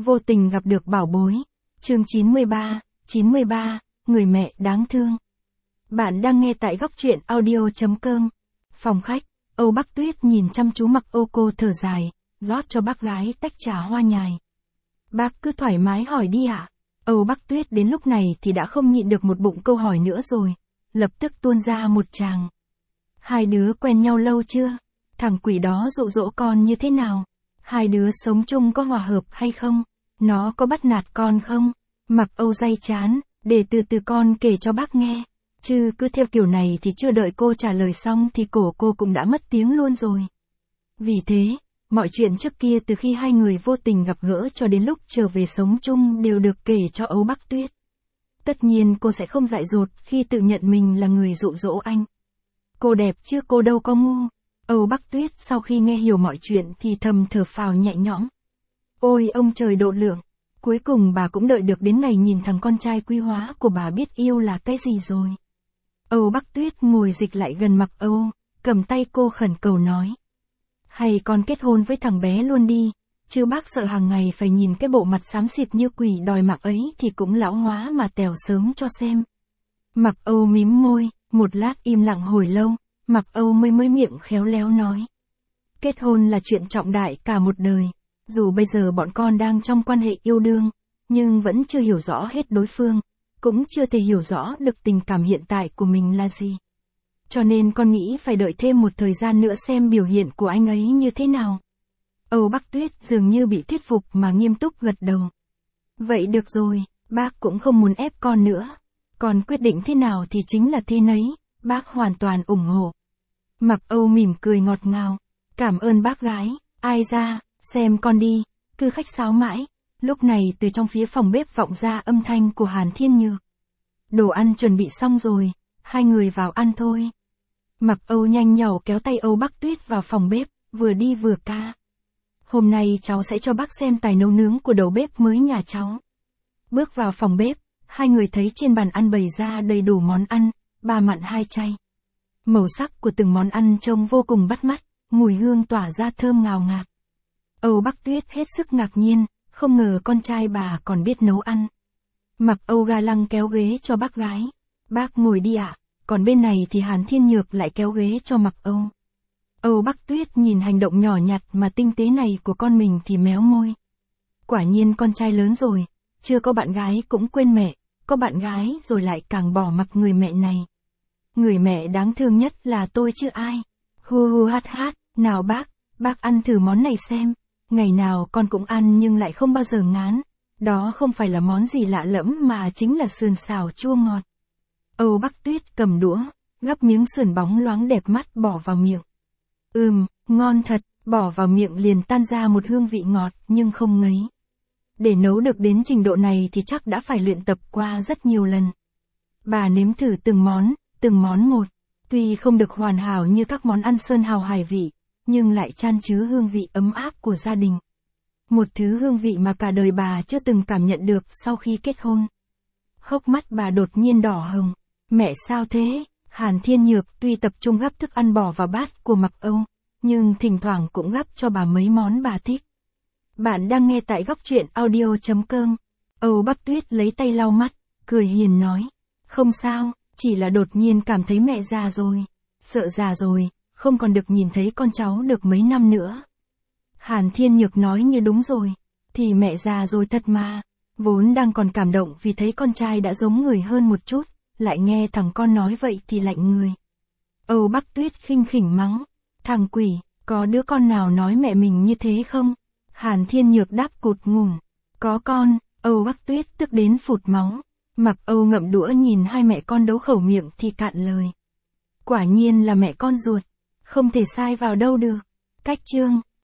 Vô tình gặp được bảo bối. Chương 93, người mẹ đáng thương. Bạn đang nghe tại góc truyện audio.com. Phòng khách, Âu Bắc Tuyết nhìn chăm chú Mặc Âu, cô thở dài, rót cho bác gái tách trà hoa nhài. Bác cứ thoải mái hỏi đi ạ. Âu Bắc Tuyết đến lúc này thì đã không nhịn được một bụng câu hỏi nữa rồi, lập tức tuôn ra một tràng. Hai đứa quen nhau lâu chưa? Thằng quỷ đó dụ dỗ con như thế nào? Hai đứa sống chung có hòa hợp hay không? Nó có bắt nạt con không? Mặc Âu day chán, để từ từ con kể cho bác nghe. Chứ cứ theo kiểu này thì chưa đợi cô trả lời xong thì cổ cô cũng đã mất tiếng luôn rồi. Vì thế, mọi chuyện trước kia từ khi hai người vô tình gặp gỡ cho đến lúc trở về sống chung đều được kể cho Âu Bắc Tuyết. Tất nhiên cô sẽ không dại dột khi tự nhận mình là người dụ dỗ anh. Cô đẹp chứ cô đâu có ngu. Âu Bắc Tuyết sau khi nghe hiểu mọi chuyện thì thầm thở phào nhẹ nhõm. Ôi ông trời độ lượng, cuối cùng bà cũng đợi được đến ngày nhìn thằng con trai quý hóa của bà biết yêu là cái gì rồi. Âu Bắc Tuyết ngồi dịch lại gần Mặc Âu, cầm tay cô khẩn cầu nói. Hay con kết hôn với thằng bé luôn đi, chứ bác sợ hàng ngày phải nhìn cái bộ mặt xám xịt như quỷ đòi mặc ấy thì cũng lão hóa mà tèo sớm cho xem. Mặc Âu mím môi, một lát im lặng hồi lâu, Mặc Âu mới miệng khéo léo nói. Kết hôn là chuyện trọng đại cả một đời, dù bây giờ bọn con đang trong quan hệ yêu đương, nhưng vẫn chưa hiểu rõ hết đối phương, cũng chưa thể hiểu rõ được tình cảm hiện tại của mình là gì. Cho nên con nghĩ phải đợi thêm một thời gian nữa xem biểu hiện của anh ấy như thế nào. Âu Bắc Tuyết dường như bị thuyết phục mà nghiêm túc gật đầu. Vậy được rồi, bác cũng không muốn ép con nữa. Con quyết định thế nào thì chính là thế nấy, bác hoàn toàn ủng hộ. Mặc Âu mỉm cười ngọt ngào. Cảm ơn bác gái, ai ra, xem con đi, cứ khách sáo mãi. Lúc này từ trong phía phòng bếp vọng ra âm thanh của Hàn Thiên Nhược. Đồ ăn chuẩn bị xong rồi, hai người vào ăn thôi. Mặc Âu nhanh nhảu kéo tay Âu Bắc Tuyết vào phòng bếp, vừa đi vừa ca. Hôm nay cháu sẽ cho bác xem tài nấu nướng của đầu bếp mới nhà cháu. Bước vào phòng bếp, hai người thấy trên bàn ăn bày ra đầy đủ món ăn, 3 mặn 2 chay. Màu sắc của từng món ăn trông vô cùng bắt mắt, mùi hương tỏa ra thơm ngào ngạt. Âu Bắc Tuyết hết sức ngạc nhiên, không ngờ con trai bà còn biết nấu ăn. Mặc Âu ga lăng kéo ghế cho bác gái. Bác ngồi đi ạ. Còn bên này thì Hàn Thiên Nhược lại kéo ghế cho Mặc Âu. Âu Bắc Tuyết nhìn hành động nhỏ nhặt mà tinh tế này của con mình thì méo môi. Quả nhiên con trai lớn rồi, chưa có bạn gái cũng quên mẹ, có bạn gái rồi lại càng bỏ mặc người mẹ này. Người mẹ đáng thương nhất là tôi chứ ai. Hu hu hát hát, nào bác ăn thử món này xem. Ngày nào con cũng ăn nhưng lại không bao giờ ngán. Đó không phải là món gì lạ lẫm mà chính là sườn xào chua ngọt. Âu Bắc Tuyết cầm đũa, gắp miếng sườn bóng loáng đẹp mắt bỏ vào miệng. Ngon thật, bỏ vào miệng liền tan ra một hương vị ngọt nhưng không ngấy. Để nấu được đến trình độ này thì chắc đã phải luyện tập qua rất nhiều lần. Bà nếm thử từng món một. Tuy không được hoàn hảo như các món ăn sơn hào hải vị, nhưng lại chan chứa hương vị ấm áp của gia đình. Một thứ hương vị mà cả đời bà chưa từng cảm nhận được sau khi kết hôn. Hốc mắt bà đột nhiên đỏ hồng. Mẹ sao thế? Hàn Thiên Nhược tuy tập trung gắp thức ăn bỏ vào bát của Mặc Âu, nhưng thỉnh thoảng cũng gắp cho bà mấy món bà thích. Bạn đang nghe tại góc truyện audio.com. Âu Bắc Tuyết lấy tay lau mắt, cười hiền nói. Không sao, chỉ là đột nhiên cảm thấy mẹ già rồi. Sợ già rồi, không còn được nhìn thấy con cháu được mấy năm nữa. Hàn Thiên Nhược nói như đúng rồi. Thì mẹ già rồi thật mà. Vốn đang còn cảm động vì thấy con trai đã giống người hơn một chút, lại nghe thằng con nói vậy thì lạnh người. Âu Bắc Tuyết khinh khỉnh mắng. Thằng quỷ, có đứa con nào nói mẹ mình như thế không? Hàn Thiên Nhược đáp cụt ngủn. Có con. Âu Bắc Tuyết tức đến phụt máu. Mặc Âu ngậm đũa nhìn hai mẹ con đấu khẩu miệng thì cạn lời. Quả nhiên là mẹ con ruột. Không thể sai vào đâu được. Cách chương.